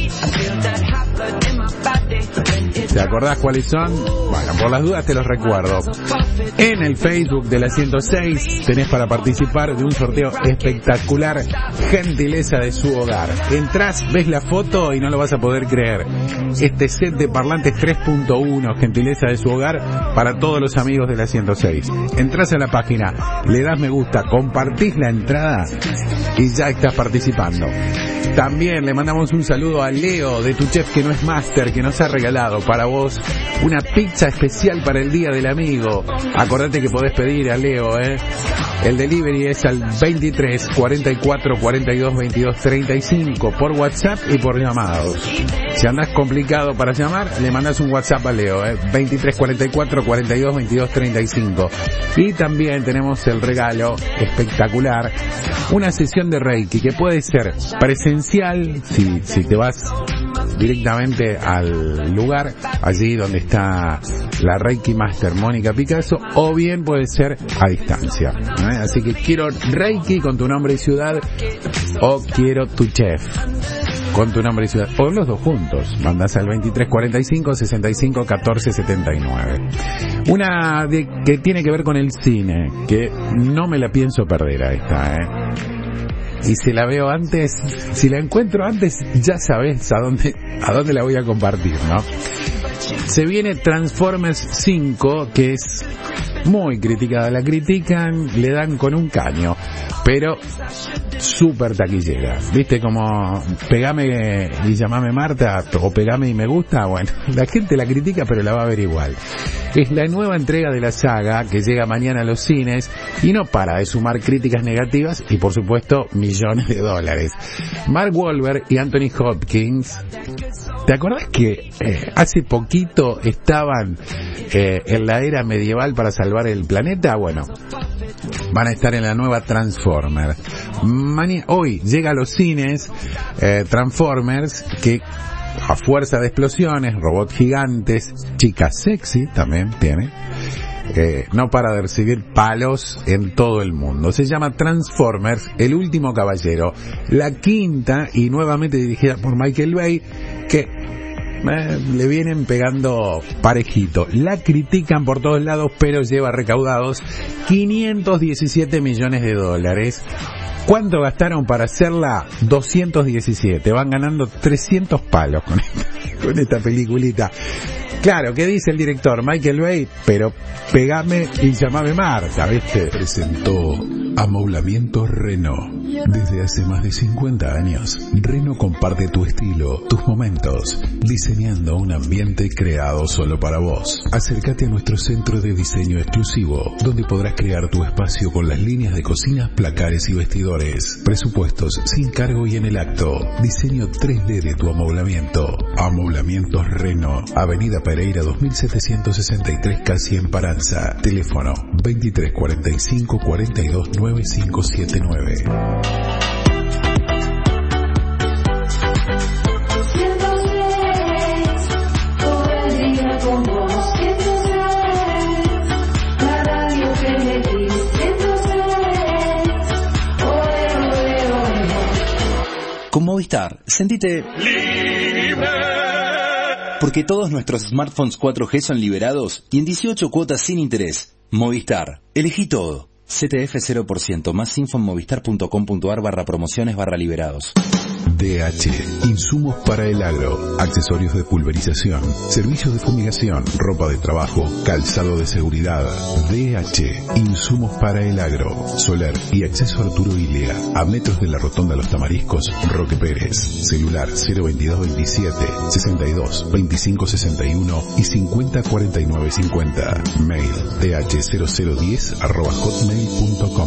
¿Te acordás cuáles son? Bueno, por las dudas te los recuerdo. En el Facebook de la ciento seis tenés para participar de un sorteo espectacular, Gentileza de su Hogar. Entrás, ves la foto y no lo vas a poder creer. Este set de parlantes tres punto uno, Gentileza de su Hogar, para todos los amigos de la ciento seis. Entrás a la página, le das me gusta, compartís la entrada y ya estás participando. También le mandamos un saludo a Leo de Tu Chef que no es Master, que nos ha regalado para vos una pizza especial para el Día del Amigo. Acordate que podés pedir a Leo, eh. El delivery es al veintitrés cuarenta y cuatro cuarenta y dos veintidós treinta y cinco por WhatsApp y por llamados. Si andás complicado para llamar, le mandás un WhatsApp a Leo, eh. veintitrés cuarenta y cuatro cuarenta y dos veintidós treinta y cinco. Y también tenemos el regalo espectacular, una sesión de Reiki que puede ser presencial, si, si te vas directamente al lugar, allí donde está la Reiki Master Mónica Picasso, o bien puede ser a distancia, ¿eh? Así que quiero Reiki con tu nombre y ciudad, o quiero Tu Chef con tu nombre y ciudad, o los dos juntos. Mandás al veintitrés cuarenta y cinco sesenta y cinco catorce setenta y nueve. Una de, que tiene que ver con el cine, que no me la pienso perder a esta, ¿eh? Y si la veo antes, si la encuentro antes, ya sabes a dónde, a dónde la voy a compartir, ¿no? Se viene Transformers cinco, que es muy criticada. La critican, le dan con un caño, pero súper taquillera. ¿Viste? Como Pegame y llamame Marta, o Pegame y me gusta. Bueno, la gente la critica, pero la va a ver igual. Es la nueva entrega de la saga que llega mañana a los cines y no para de sumar críticas negativas y, por supuesto, millones de dólares. Mark Wahlberg y Anthony Hopkins, ¿te acordás que eh, hace poquito estaban eh, en la era medieval para salvar el planeta? Bueno, van a estar en la nueva Transformers. Mani- hoy llega a los cines eh, Transformers, que a fuerza de explosiones, robots gigantes, chicas sexy también tiene, eh, no para de recibir palos en todo el mundo. Se llama Transformers, El Último Caballero, la quinta y nuevamente dirigida por Michael Bay, que eh, le vienen pegando parejito. La critican por todos lados, pero lleva recaudados quinientos diecisiete millones de dólares. ¿Cuánto gastaron para hacerla? doscientos diecisiete. Van ganando trescientos palos con esta, con esta peliculita. Claro, ¿qué dice el director? Michael Bay, pero pegame y llamame Marta, ¿viste? Presentó Amoblamientos Renault. Desde hace más de cincuenta años, Renault comparte tu estilo, tus momentos, diseñando un ambiente creado solo para vos. Acércate a nuestro centro de diseño exclusivo, donde podrás crear tu espacio con las líneas de cocinas, placares y vestidores. Presupuestos sin cargo y en el acto. Diseño tres D de tu amoblamiento. Amoblamientos Renault, Avenida Pereira dos mil setecientos sesenta y tres, casi en Paranza. Teléfono veintitrés cuarenta y cinco cuarenta y dos noventa y cinco setenta y nueve. Con Movistar, sentite libre. Porque todos nuestros smartphones cuatro G son liberados y en dieciocho cuotas sin interés. Movistar, elegí todo. C T F cero por ciento. Más info en movistar punto com punto ar barra promociones barra liberados. D H, insumos para el agro, accesorios de pulverización, servicios de fumigación, ropa de trabajo, calzado de seguridad. D H, insumos para el agro, solar y acceso Arturo Ilia, a metros de la rotonda Los Tamariscos, Roque Pérez. Celular cero veintidós veintisiete, sesenta y dos, veinticinco sesenta y uno y cincuenta cuarenta y nueve cincuenta. Mail d h cero cero diez arroba hotmail punto com.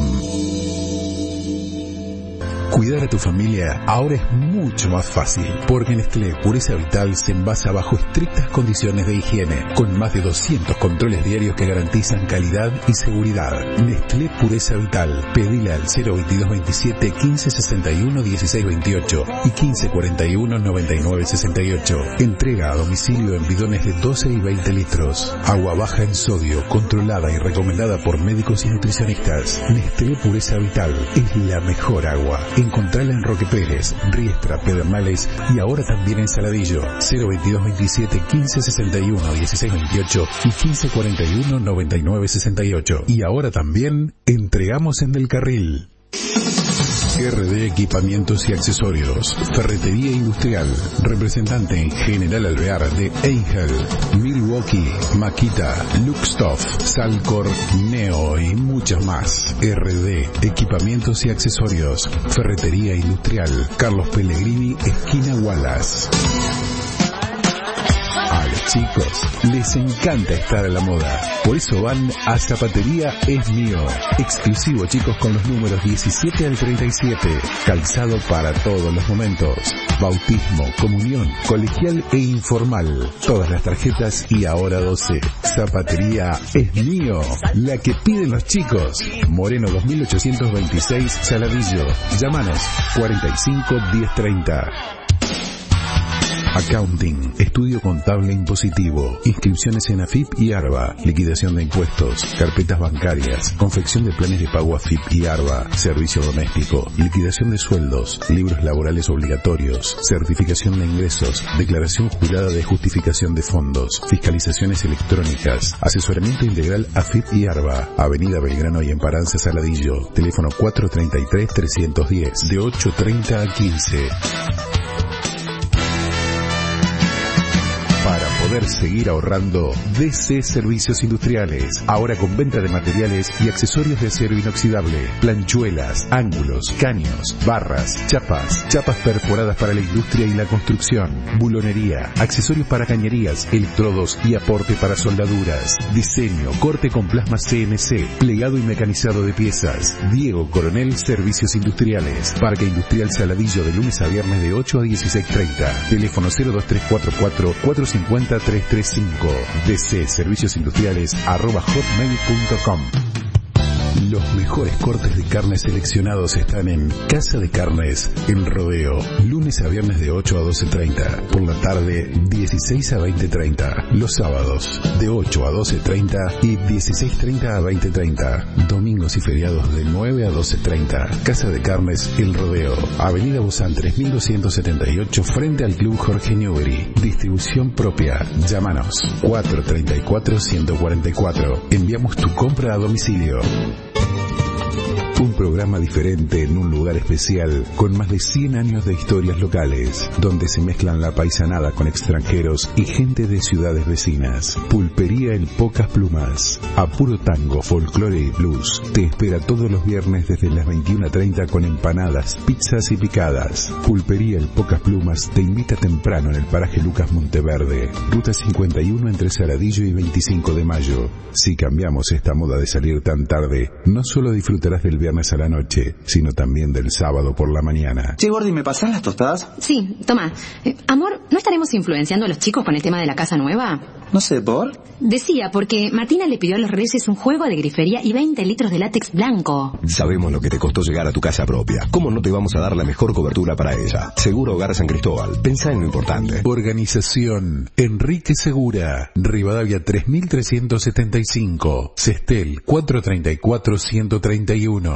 Cuidar a tu familia ahora es mucho más fácil, porque Nestlé Pureza Vital se envasa bajo estrictas condiciones de higiene, con más de doscientos controles diarios que garantizan calidad y seguridad. Nestlé Pureza Vital, pedile al cero veintidós veintisiete, quince sesenta y uno, dieciséis veintiocho y quince cuarenta y uno, noventa y nueve sesenta y ocho. Entrega a domicilio en bidones de doce y veinte litros. Agua baja en sodio, controlada y recomendada por médicos y nutricionistas. Nestlé Pureza Vital es la mejor agua. Encontrala en Roque Pérez, Riestra, Pedernales y ahora también en Saladillo. cero veintidós veintisiete, quince sesenta y uno, dieciséis veintiocho y quince cuarenta y uno, noventa y nueve sesenta y ocho. Y ahora también entregamos en Del Carril. R D Equipamientos y Accesorios, Ferretería Industrial, representante en General Alvear de Angel, Milwaukee, Makita, Luxtoff, Salcor, Neo y muchas más. R D Equipamientos y Accesorios, Ferretería Industrial, Carlos Pellegrini, esquina Wallace. A los chicos les encanta estar a la moda, por eso van a Zapatería Es Mío, exclusivo chicos con los números diecisiete al treinta y siete, calzado para todos los momentos, bautismo, comunión, colegial e informal, todas las tarjetas y ahora doce. Zapatería Es Mío, la que piden los chicos. Moreno dos mil ochocientos veintiséis, Saladillo. Llámanos cuarenta y cinco, diez treinta. Accounting, estudio contable impositivo, inscripciones en A F I P y ARBA, liquidación de impuestos, carpetas bancarias, confección de planes de pago A F I P y ARBA, servicio doméstico, liquidación de sueldos, libros laborales obligatorios, certificación de ingresos, declaración jurada de justificación de fondos, fiscalizaciones electrónicas, asesoramiento integral A F I P y ARBA, Avenida Belgrano y Emparanza Saladillo, teléfono cuatro treinta y tres, trescientos diez, de ocho treinta a quince. Para poder seguir ahorrando, D C Servicios Industriales, ahora con venta de materiales y accesorios de acero inoxidable, planchuelas, ángulos, caños, barras, chapas, chapas perforadas para la industria y la construcción, bulonería, accesorios para cañerías, electrodos y aporte para soldaduras, diseño, corte con plasma C N C, plegado y mecanizado de piezas. Diego Coronel Servicios Industriales, Parque Industrial Saladillo, de lunes a viernes de ocho a dieciséis treinta, teléfono cero dos tres cuatro cuatro, cuatro cincuenta, tres treinta y cinco, D C Servicios Industriales arroba hotmail punto com. Los mejores cortes de carne seleccionados están en Casa de Carnes, El Rodeo, lunes a viernes de ocho a doce treinta, por la tarde dieciséis a veinte treinta, los sábados de ocho a doce treinta y dieciséis treinta a veinte treinta, domingos y feriados de nueve a doce treinta. Casa de Carnes, El Rodeo, Avenida Buzán tres mil doscientos setenta y ocho, frente al Club Jorge Newbery, distribución propia. Llámanos cuatro treinta y cuatro, ciento cuarenta y cuatro. Enviamos tu compra a domicilio. Un programa diferente en un lugar especial, con más de cien años de historias locales, donde se mezclan la paisanada con extranjeros y gente de ciudades vecinas. Pulpería El Pocas Plumas, a puro tango, folclore y blues. Te espera todos los viernes desde las veintiuna treinta con empanadas, pizzas y picadas. Pulpería El Pocas Plumas te invita temprano en el paraje Lucas Monteverde, ruta cincuenta y uno entre Saladillo y veinticinco de mayo. Si cambiamos esta moda de salir tan tarde, no solo disfrutarás del viernes a la noche, sino también del sábado por la mañana. Che, Gordi, ¿me pasás las tostadas? Sí, toma. Eh, amor, ¿no estaremos influenciando a los chicos con el tema de la casa nueva? No sé, ¿por? Decía, porque Martina le pidió a los Reyes un juego de grifería y veinte litros de látex blanco. Sabemos lo que te costó llegar a tu casa propia. ¿Cómo no te vamos a dar la mejor cobertura para ella? Seguro Hogar San Cristóbal. Pensá en lo importante. Organización Enrique Segura, Rivadavia tres mil trescientos setenta y cinco, Sestel cuatrocientos treinta y cuatro, ciento treinta y uno.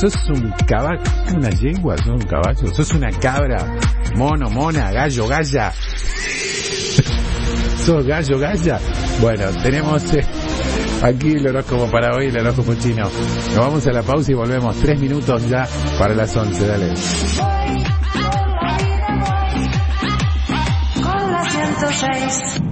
¿Sos un caballo? ¿Una yegua? ¿Sos un caballo? ¿Sos una cabra? Mono, mona, gallo, galla. ¿Sos gallo, galla? Bueno, tenemos eh, aquí el horóscopo para hoy, el horóscopo chino. Nos vamos a la pausa y volvemos. Tres minutos ya para las once, dale. Con la ciento seis.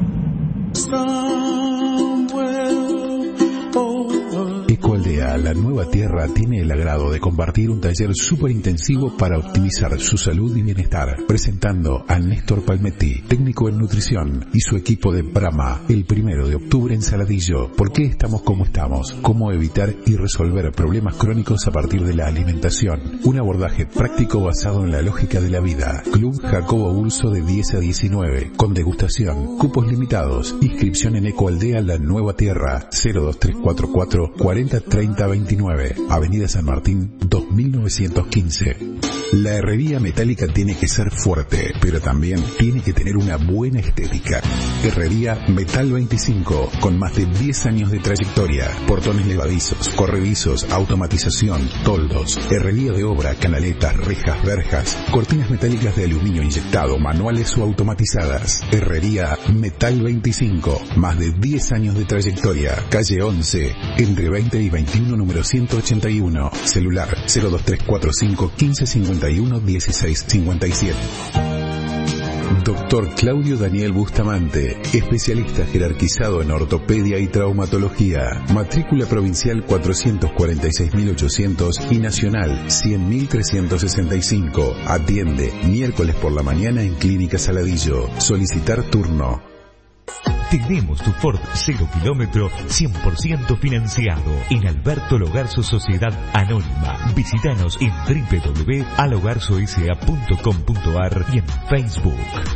Ecoaldea, la nueva tierra, tiene el agrado de compartir un taller súper intensivo para optimizar su salud y bienestar, presentando a Néstor Palmetti, técnico en nutrición, y su equipo de Brahma, el primero de octubre en Saladillo. ¿Por qué estamos como estamos? ¿Cómo evitar y resolver problemas crónicos a partir de la alimentación? Un abordaje práctico basado en la lógica de la vida. Club Jacobo Bulso de diez a diecinueve, con degustación, cupos limitados, inscripción en Ecoaldea, la nueva tierra, cero dos tres cuatro cuatro cuarenta treinta veintinueve, Avenida San Martín dos mil novecientos quince. La herrería metálica tiene que ser fuerte, pero también tiene que tener una buena estética. Herrería Metal veinticinco, con más de diez años de trayectoria. Portones levadizos, corredizos, automatización, toldos, herrería de obra, canaletas, rejas, verjas, cortinas metálicas de aluminio inyectado, manuales o automatizadas. Herrería Metal veinticinco, más de diez años de trayectoria. Calle once, entre veinte y veintiuno, número ciento ochenta y uno. Celular cero dos tres cuatro cinco quince cincuenta y uno dieciséis cincuenta y siete. Doctor Claudio Daniel Bustamante, especialista jerarquizado en ortopedia y traumatología. Matrícula provincial cuatrocientos cuarenta y seis mil ochocientos y nacional cien mil trescientos sesenta y cinco. Atiende miércoles por la mañana en Clínica Saladillo. Solicitar turno. Tenemos tu Ford cero kilómetro cien por ciento financiado en Alberto Logarzo Sociedad Anónima. Visítanos en doble u doble u doble u punto alogarzo s a punto com punto a r y en Facebook.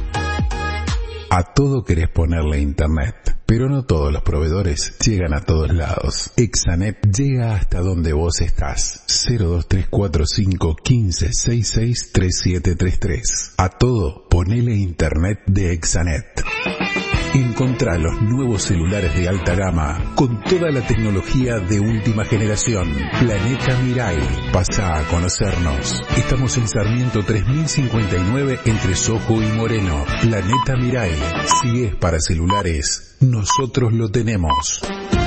A todo querés ponerle internet, pero no todos los proveedores llegan a todos lados. Exanet llega hasta donde vos estás. cero dos tres cuatro cinco quince sesenta y seis treinta y siete treinta y tres. A todo ponele internet de Exanet. Encontrá los nuevos celulares de alta gama con toda la tecnología de última generación. Planeta Mirai. Pasá a conocernos. Estamos en Sarmiento tres mil cincuenta y nueve entre Sojo y Moreno. Planeta Mirai. Si es para celulares, nosotros lo tenemos.